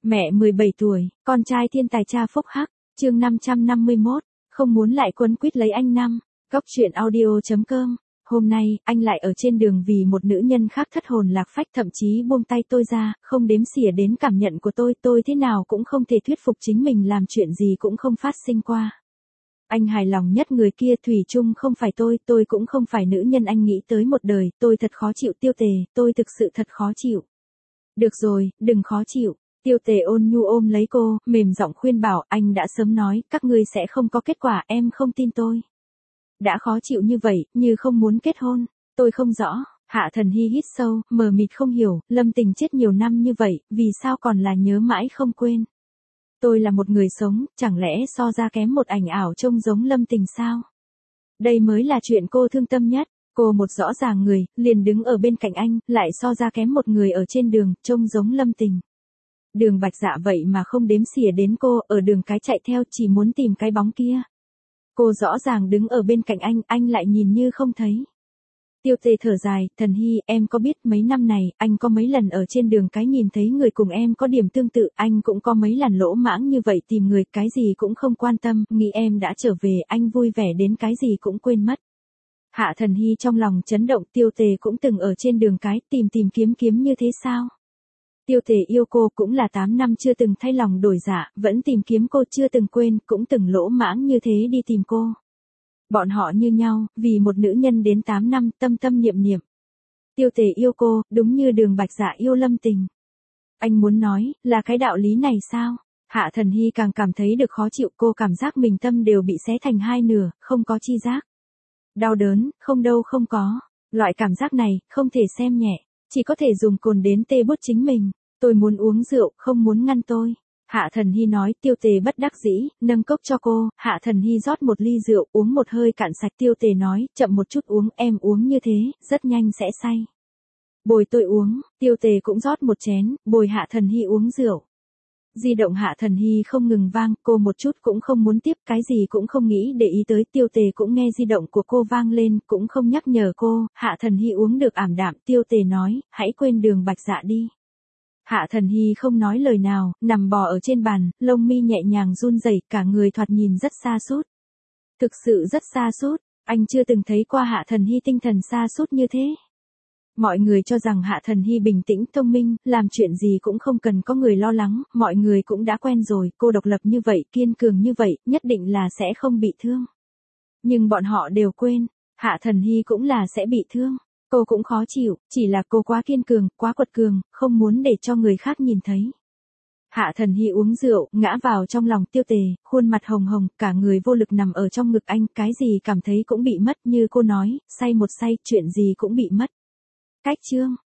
Mẹ 17 tuổi, con trai thiên tài cha phúc hắc, chương 551, không muốn lại quấn quýt lấy anh năm. Góc truyện audio.com. Hôm nay, anh lại ở trên đường vì một nữ nhân khác thất hồn lạc phách, thậm chí buông tay tôi ra, không đếm xỉa đến cảm nhận của tôi thế nào cũng không thể thuyết phục chính mình làm chuyện gì cũng không phát sinh qua. Anh hài lòng nhất người kia thủy chung không phải tôi cũng không phải nữ nhân anh nghĩ tới một đời, tôi thật khó chịu Tiêu Tề, tôi thực sự thật khó chịu. Được rồi, đừng khó chịu. Tiêu Tề ôn nhu ôm lấy cô, mềm giọng khuyên bảo, anh đã sớm nói, các ngươi sẽ không có kết quả, em không tin tôi. Đã khó chịu như vậy, như không muốn kết hôn, tôi không rõ. Hạ Thần Hy hít sâu, mờ mịt không hiểu, Lâm Tình chết nhiều năm như vậy, vì sao còn là nhớ mãi không quên. Tôi là một người sống, chẳng lẽ so ra kém một ảnh ảo trông giống Lâm Tình sao? Đây mới là chuyện cô thương tâm nhất. Cô một rõ ràng người, liền đứng ở bên cạnh anh, lại so ra kém một người ở trên đường, trông giống Lâm Tình. Đường Bạch Dạ vậy mà không đếm xỉa đến cô, ở đường cái chạy theo chỉ muốn tìm cái bóng kia. Cô rõ ràng đứng ở bên cạnh anh lại nhìn như không thấy. Tiêu Tề thở dài, Thần Hy, em có biết mấy năm này, anh có mấy lần ở trên đường cái nhìn thấy người cùng em có điểm tương tự, anh cũng có mấy lần lỗ mãng như vậy tìm người, cái gì cũng không quan tâm, nghĩ em đã trở về, anh vui vẻ đến cái gì cũng quên mất. Hạ Thần Hy trong lòng chấn động, Tiêu Tề cũng từng ở trên đường cái tìm kiếm như thế sao? Tiêu Tề yêu cô cũng là 8 năm chưa từng thay lòng đổi dạ, vẫn tìm kiếm cô chưa từng quên, cũng từng lỗ mãng như thế đi tìm cô. Bọn họ như nhau, vì một nữ nhân đến 8 năm, tâm tâm niệm niệm. Tiêu Tề yêu cô, đúng như Đường Bạch Dạ yêu Lâm Tình. Anh muốn nói, là cái đạo lý này sao? Hạ Thần Hy càng cảm thấy được khó chịu, cô cảm giác mình tâm đều bị xé thành hai nửa, không có chi giác. Đau đớn, không đâu không có. Loại cảm giác này, không thể xem nhẹ. Chỉ có thể dùng cồn đến tê bút chính mình. Tôi muốn uống rượu, không muốn ngăn tôi. Hạ Thần Hy nói, Tiêu Tề bất đắc dĩ, nâng cốc cho cô. Hạ Thần Hy rót một ly rượu, uống một hơi cạn sạch. Tiêu Tề nói, chậm một chút uống, em uống như thế, rất nhanh sẽ say. Bồi tôi uống, Tiêu Tề cũng rót một chén, bồi Hạ Thần Hy uống rượu. Di động Hạ Thần Hy không ngừng vang, cô một chút cũng không muốn tiếp, cái gì cũng không nghĩ để ý tới. Tiêu Tề cũng nghe di động của cô vang lên, cũng không nhắc nhở cô. Hạ Thần Hy uống được ảm đạm, Tiêu Tề nói, hãy quên Đường Bạch Dạ đi. Hạ Thần Hy không nói lời nào, nằm bò ở trên bàn, lông mi nhẹ nhàng run rẩy, cả người thoạt nhìn rất sa sút. Thực sự rất sa sút, anh chưa từng thấy qua Hạ Thần Hy tinh thần sa sút như thế. Mọi người cho rằng Hạ Thần Hy bình tĩnh thông minh, làm chuyện gì cũng không cần có người lo lắng, mọi người cũng đã quen rồi, cô độc lập như vậy, kiên cường như vậy, nhất định là sẽ không bị thương. Nhưng bọn họ đều quên, Hạ Thần Hy cũng là sẽ bị thương. Cô cũng khó chịu, chỉ là cô quá kiên cường, quá quật cường, không muốn để cho người khác nhìn thấy. Hạ Thần Hy uống rượu, ngã vào trong lòng Tiêu Tề, khuôn mặt hồng hồng, cả người vô lực nằm ở trong ngực anh, cái gì cảm thấy cũng bị mất, như cô nói, say một say, chuyện gì cũng bị mất. Cách chương